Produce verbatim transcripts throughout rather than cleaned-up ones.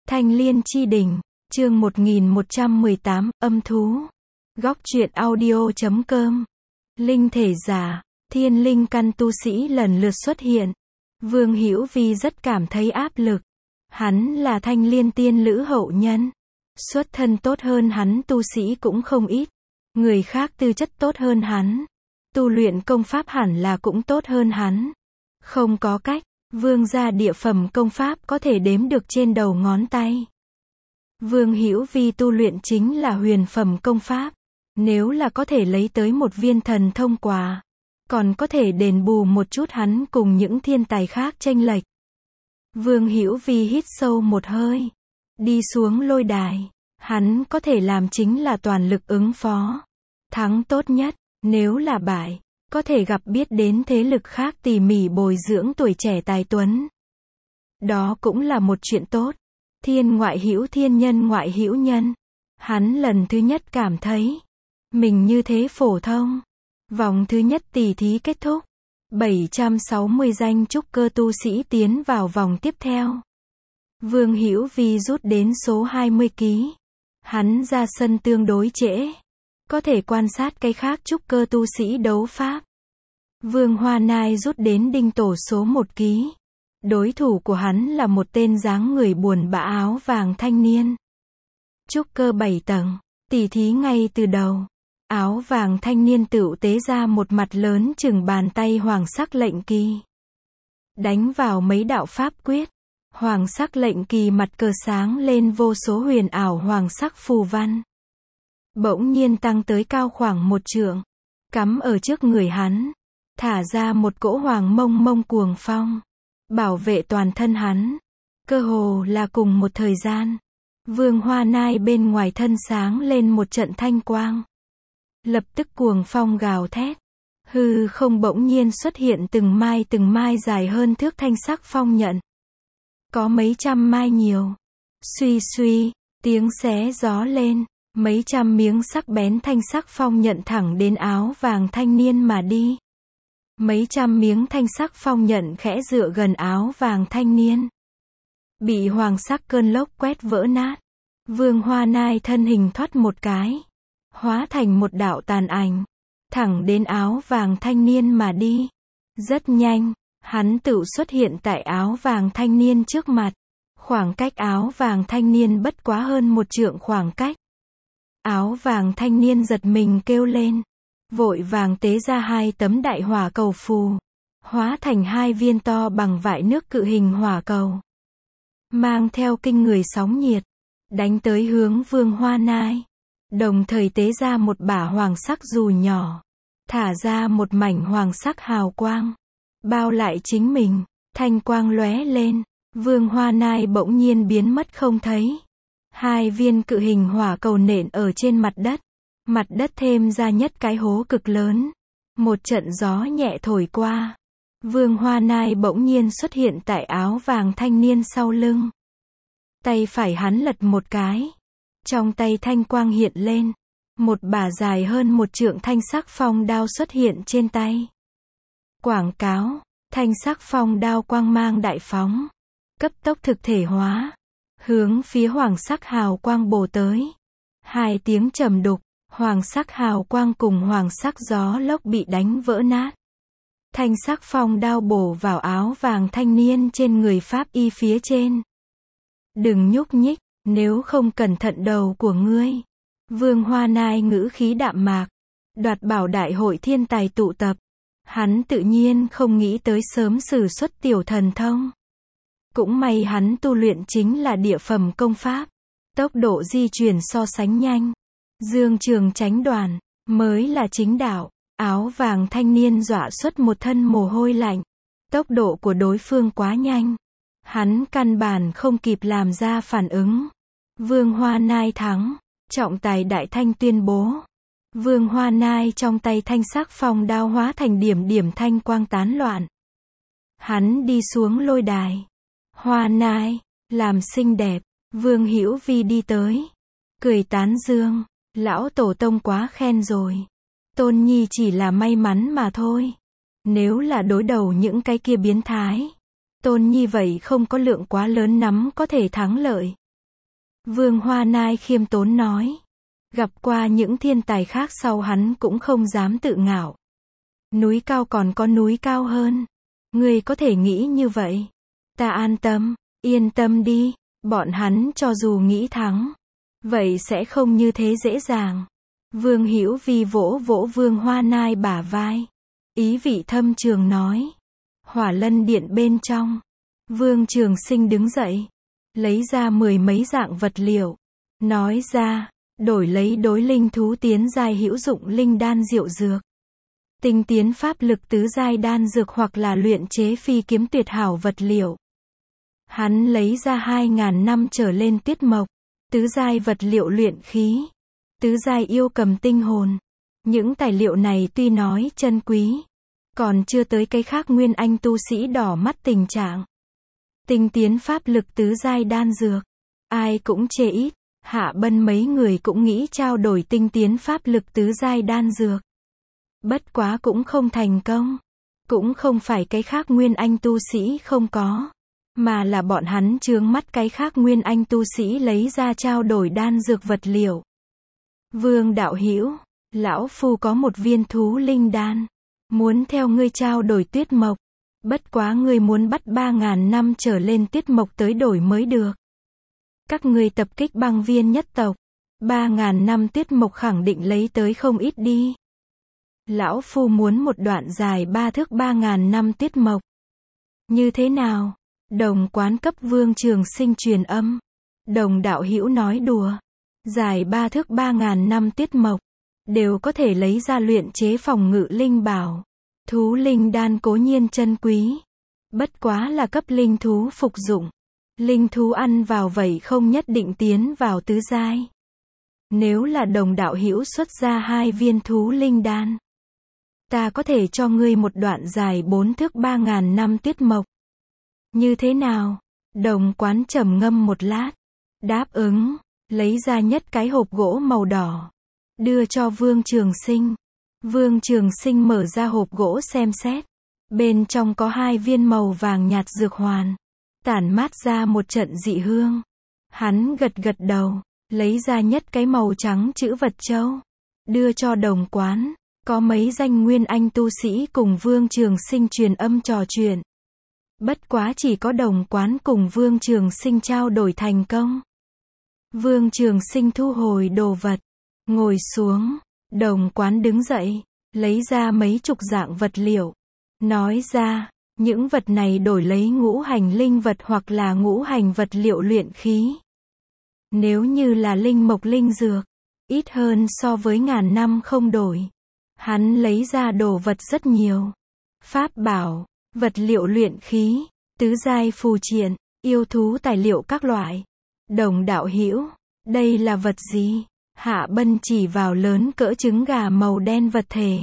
Thanh Liên Chi Đỉnh, chương một nghìn một trăm mười tám, âm thú. Góc truyện audio chấm com. Linh thể giả, thiên linh căn tu sĩ lần lượt xuất hiện. Vương Hữu Vi rất cảm thấy áp lực. Hắn là Thanh Liên tiên lữ hậu nhân. Xuất thân tốt hơn hắn tu sĩ cũng không ít. Người khác tư chất tốt hơn hắn. Tu luyện công pháp hẳn là cũng tốt hơn hắn. Không có cách, vương gia địa phẩm công pháp có thể đếm được trên đầu ngón tay. Vương Hữu Vi tu luyện chính là huyền phẩm công pháp. Nếu là có thể lấy tới một viên thần thông quả, còn có thể đền bù một chút hắn cùng những thiên tài khác chênh lệch. Vương Hữu Vi hít sâu một hơi, đi xuống lôi đài. Hắn có thể làm chính là toàn lực ứng phó. Thắng tốt nhất, nếu là bại, có thể gặp biết đến thế lực khác tỉ mỉ bồi dưỡng tuổi trẻ tài tuấn. Đó cũng là một chuyện tốt. Thiên ngoại hữu thiên, nhân ngoại hữu nhân. Hắn lần thứ nhất cảm thấy mình như thế phổ thông. Vòng thứ nhất tỷ thí kết thúc. bảy trăm sáu mươi danh trúc cơ tu sĩ tiến vào vòng tiếp theo. Vương Hữu Vi rút đến số hai mươi ký. Hắn ra sân tương đối trễ. Có thể quan sát cái khác trúc cơ tu sĩ đấu pháp. Vương Hoa Nai rút đến đinh tổ số một ký. Đối thủ của hắn là một tên dáng người buồn bã áo vàng thanh niên. Trúc cơ bảy tầng, tỉ thí ngay từ đầu. Áo vàng thanh niên tựu tế ra một mặt lớn chừng bàn tay hoàng sắc lệnh kỳ. Đánh vào mấy đạo pháp quyết. Hoàng sắc lệnh kỳ mặt cờ sáng lên vô số huyền ảo hoàng sắc phù văn. Bỗng nhiên tăng tới cao khoảng một trượng. Cắm ở trước người hắn. Thả ra một cỗ hoàng mông mông cuồng phong. Bảo vệ toàn thân hắn. Cơ hồ là cùng một thời gian. Vương Hoa Nai bên ngoài thân sáng lên một trận thanh quang. Lập tức cuồng phong gào thét. Hư không bỗng nhiên xuất hiện từng mai từng mai dài hơn thước thanh sắc phong nhận. Có mấy trăm mai nhiều. Suy suy, tiếng xé gió lên. Mấy trăm miếng sắc bén thanh sắc phong nhận thẳng đến áo vàng thanh niên mà đi. Mấy trăm miếng thanh sắc phong nhận khẽ dựa gần áo vàng thanh niên. Bị hoàng sắc cơn lốc quét vỡ nát. Vương Hoa Nai thân hình thoát một cái. Hóa thành một đạo tàn ảnh. Thẳng đến áo vàng thanh niên mà đi. Rất nhanh, hắn tự xuất hiện tại áo vàng thanh niên trước mặt. Khoảng cách áo vàng thanh niên bất quá hơn một trượng khoảng cách. Áo vàng thanh niên giật mình kêu lên. Vội vàng tế ra hai tấm đại hỏa cầu phù. Hóa thành hai viên to bằng vại nước cự hình hỏa cầu. Mang theo kinh người sóng nhiệt. Đánh tới hướng Vương Hoa Nai. Đồng thời tế ra một bả hoàng sắc dù nhỏ. Thả ra một mảnh hoàng sắc hào quang. Bao lại chính mình. Thanh quang lóe lên. Vương Hoa Nai bỗng nhiên biến mất không thấy. Hai viên cự hình hỏa cầu nện ở trên mặt đất. Mặt đất thêm ra nhất cái hố cực lớn. Một trận gió nhẹ thổi qua. Vương Hoa Nai bỗng nhiên xuất hiện tại áo vàng thanh niên sau lưng. Tay phải hắn lật một cái. Trong tay thanh quang hiện lên. Một bả dài hơn một trượng thanh sắc phong đao xuất hiện trên tay. Quảng cáo, thanh sắc phong đao quang mang đại phóng. Cấp tốc thực thể hóa. Hướng phía hoàng sắc hào quang bổ tới. Hai tiếng trầm đục. Hoàng sắc hào quang cùng hoàng sắc gió lốc bị đánh vỡ nát. Thanh sắc phong đao bổ vào áo vàng thanh niên trên người pháp y phía trên. Đừng nhúc nhích, nếu không cẩn thận đầu của ngươi. Vương Hoa Nai ngữ khí đạm mạc. Đoạt bảo đại hội thiên tài tụ tập. Hắn tự nhiên không nghĩ tới sớm sử xuất tiểu thần thông. Cũng may hắn tu luyện chính là địa phẩm công pháp. Tốc độ di chuyển so sánh nhanh. Dương trường tránh đoàn, mới là chính đạo. Áo vàng thanh niên dọa xuất một thân mồ hôi lạnh. Tốc độ của đối phương quá nhanh. Hắn căn bản không kịp làm ra phản ứng. Vương Hoa Nai thắng. Trọng tài đại thanh tuyên bố. Vương Hoa Nai trong tay thanh sắc phong đao hóa thành điểm điểm thanh quang tán loạn. Hắn đi xuống lôi đài. Hoa Nai, làm xinh đẹp. Vương Hữu Vi đi tới. Cười tán dương. Lão tổ tông quá khen rồi. Tôn Nhi chỉ là may mắn mà thôi. Nếu là đối đầu những cái kia biến thái. Tôn Nhi vậy không có lượng quá lớn nắm có thể thắng lợi. Vương Hoa Nai khiêm tốn nói. Gặp qua những thiên tài khác sau hắn cũng không dám tự ngạo. Núi cao còn có núi cao hơn. Ngươi có thể nghĩ như vậy. Ta an tâm, yên tâm đi, bọn hắn cho dù nghĩ thắng, vậy sẽ không như thế dễ dàng. Vương Hữu Vi vỗ vỗ Vương Hoa Nai bả vai. Ý vị thâm trường nói. Hỏa Lân Điện bên trong. Vương Trường Sinh đứng dậy. Lấy ra mười mấy dạng vật liệu. Nói ra, đổi lấy đối linh thú tiến giai hữu dụng linh đan diệu dược. Tinh tiến pháp lực tứ giai đan dược hoặc là luyện chế phi kiếm tuyệt hảo vật liệu. Hắn lấy ra hai ngàn năm trở lên tiết mộc, tứ giai vật liệu luyện khí, tứ giai yêu cầm tinh hồn. Những tài liệu này tuy nói chân quý, còn chưa tới cái khác nguyên anh tu sĩ đỏ mắt tình trạng. Tinh tiến pháp lực tứ giai đan dược, ai cũng chê ít, Hạ Bân mấy người cũng nghĩ trao đổi tinh tiến pháp lực tứ giai đan dược. Bất quá cũng không thành công. Cũng không phải cái khác nguyên anh tu sĩ không có, mà là bọn hắn chướng mắt cái khác nguyên anh tu sĩ lấy ra trao đổi đan dược vật liệu. Vương đạo hữu, lão phu có một viên thú linh đan, muốn theo ngươi trao đổi tuyết mộc. Bất quá ngươi muốn bắt ba ngàn năm trở lên tuyết mộc tới đổi mới được. Các ngươi tập kích băng viên nhất tộc, ba ngàn năm tuyết mộc khẳng định lấy tới không ít đi. Lão phu muốn một đoạn dài ba thước ba ngàn năm tuyết mộc. Như thế nào? Đồng Quán cấp Vương Trường Sinh truyền âm. Đồng đạo hữu nói đùa. Dài ba thước ba ngàn năm tuyết mộc, đều có thể lấy ra luyện chế phòng ngự linh bảo. Thú linh đan cố nhiên chân quý, bất quá là cấp linh thú phục dụng. Linh thú ăn vào vậy không nhất định tiến vào tứ giai. Nếu là đồng đạo hữu xuất ra hai viên thú linh đan, ta có thể cho ngươi một đoạn dài bốn thước ba ngàn năm tuyết mộc. Như thế nào? Đồng Quán trầm ngâm một lát, đáp ứng, lấy ra nhất cái hộp gỗ màu đỏ, đưa cho Vương Trường Sinh. Vương Trường Sinh mở ra hộp gỗ xem xét, bên trong có hai viên màu vàng nhạt dược hoàn, tản mát ra một trận dị hương. Hắn gật gật đầu, lấy ra nhất cái màu trắng chữ vật châu, đưa cho Đồng Quán. Có mấy danh nguyên anh tu sĩ cùng Vương Trường Sinh truyền âm trò chuyện. Bất quá chỉ có Đồng Quán cùng Vương Trường Sinh trao đổi thành công. Vương Trường Sinh thu hồi đồ vật, ngồi xuống. Đồng Quán đứng dậy, lấy ra mấy chục dạng vật liệu, nói ra, những vật này đổi lấy ngũ hành linh vật hoặc là ngũ hành vật liệu luyện khí. Nếu như là linh mộc linh dược, ít hơn so với ngàn năm không đổi. Hắn lấy ra đồ vật rất nhiều. Pháp bảo, vật liệu luyện khí, tứ giai phù triện, yêu thú tài liệu các loại. Đồng đạo hữu, đây là vật gì? Hạ Bân chỉ vào lớn cỡ trứng gà màu đen vật thể.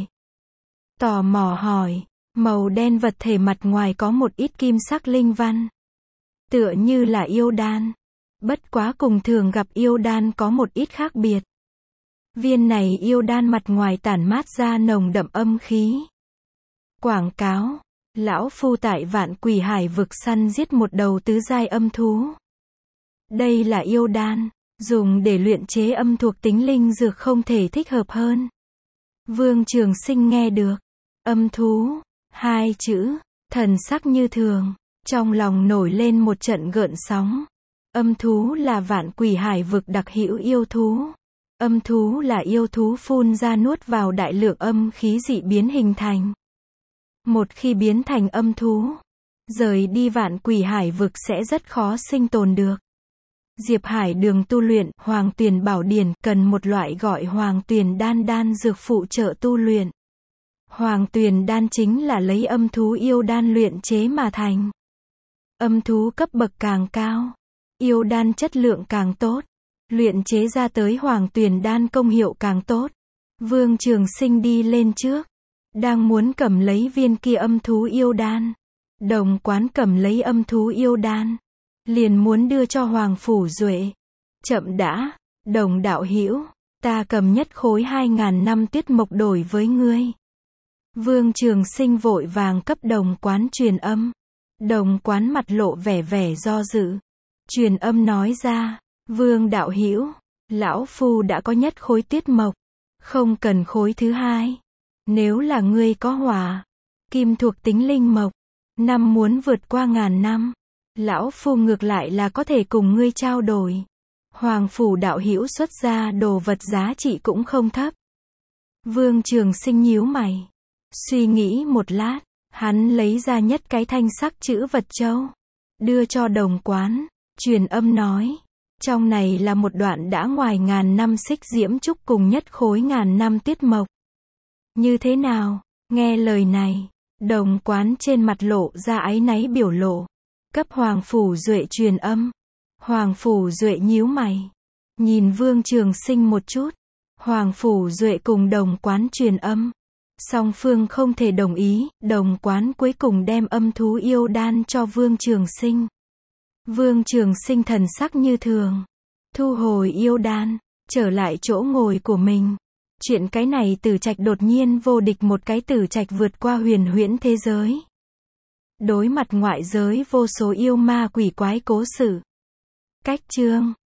Tò mò hỏi, màu đen vật thể mặt ngoài có một ít kim sắc linh văn. Tựa như là yêu đan. Bất quá cùng thường gặp yêu đan có một ít khác biệt. Viên này yêu đan mặt ngoài tản mát ra nồng đậm âm khí. Quảng cáo, lão phu tại Vạn Quỷ Hải vực săn giết một đầu tứ giai âm thú. Đây là yêu đan, dùng để luyện chế âm thuộc tính linh dược không thể thích hợp hơn. Vương Trường Sinh nghe được, âm thú, hai chữ, thần sắc như thường, trong lòng nổi lên một trận gợn sóng. Âm thú là Vạn Quỷ Hải vực đặc hữu yêu thú. Âm thú là yêu thú phun ra nuốt vào đại lượng âm khí dị biến hình thành. Một khi biến thành âm thú, rời đi Vạn Quỷ Hải vực sẽ rất khó sinh tồn được. Diệp Hải đường tu luyện Hoàng Tuyền Bảo Điển cần một loại gọi Hoàng Tuyền đan đan dược phụ trợ tu luyện. Hoàng Tuyền đan chính là lấy âm thú yêu đan luyện chế mà thành. Âm thú cấp bậc càng cao, yêu đan chất lượng càng tốt, luyện chế ra tới Hoàng Tuyền đan công hiệu càng tốt. Vương Trường Sinh đi lên trước, đang muốn cầm lấy viên kia âm thú yêu đan. Đồng Quán cầm lấy âm thú yêu đan, liền muốn đưa cho Hoàng Phủ Duệ. Chậm đã, Đồng đạo hữu, ta cầm nhất khối hai ngàn năm tuyết mộc đổi với ngươi. Vương Trường Sinh vội vàng cấp Đồng Quán truyền âm. Đồng Quán mặt lộ vẻ vẻ do dự. Truyền âm nói ra, Vương đạo hữu, lão phu đã có nhất khối tuyết mộc, không cần khối thứ hai. Nếu là ngươi có hỏa, kim thuộc tính linh mộc, năm muốn vượt qua ngàn năm, lão phu ngược lại là có thể cùng ngươi trao đổi. Hoàng phủ đạo hữu xuất ra đồ vật giá trị cũng không thấp. Vương Trường Sinh nhíu mày, suy nghĩ một lát, hắn lấy ra nhất cái thanh sắc chữ vật châu, đưa cho Đồng Quán, truyền âm nói, trong này là một đoạn đã ngoài ngàn năm xích diễm trúc cùng nhất khối ngàn năm tuyết mộc. Như thế nào? Nghe lời này, Đồng Quán trên mặt lộ ra áy náy biểu lộ, cấp Hoàng phủ Duệ truyền âm. Hoàng phủ Duệ nhíu mày, nhìn Vương Trường Sinh một chút. Hoàng phủ Duệ cùng Đồng Quán truyền âm, song phương không thể đồng ý, Đồng Quán cuối cùng đem âm thú yêu đan cho Vương Trường Sinh. Vương Trường Sinh thần sắc như thường, thu hồi yêu đan, trở lại chỗ ngồi của mình. Chuyện cái này Tử Trạch đột nhiên vô địch một cái Tử Trạch vượt qua huyền huyễn thế giới. Đối mặt ngoại giới vô số yêu ma quỷ quái cố sự. Cách chương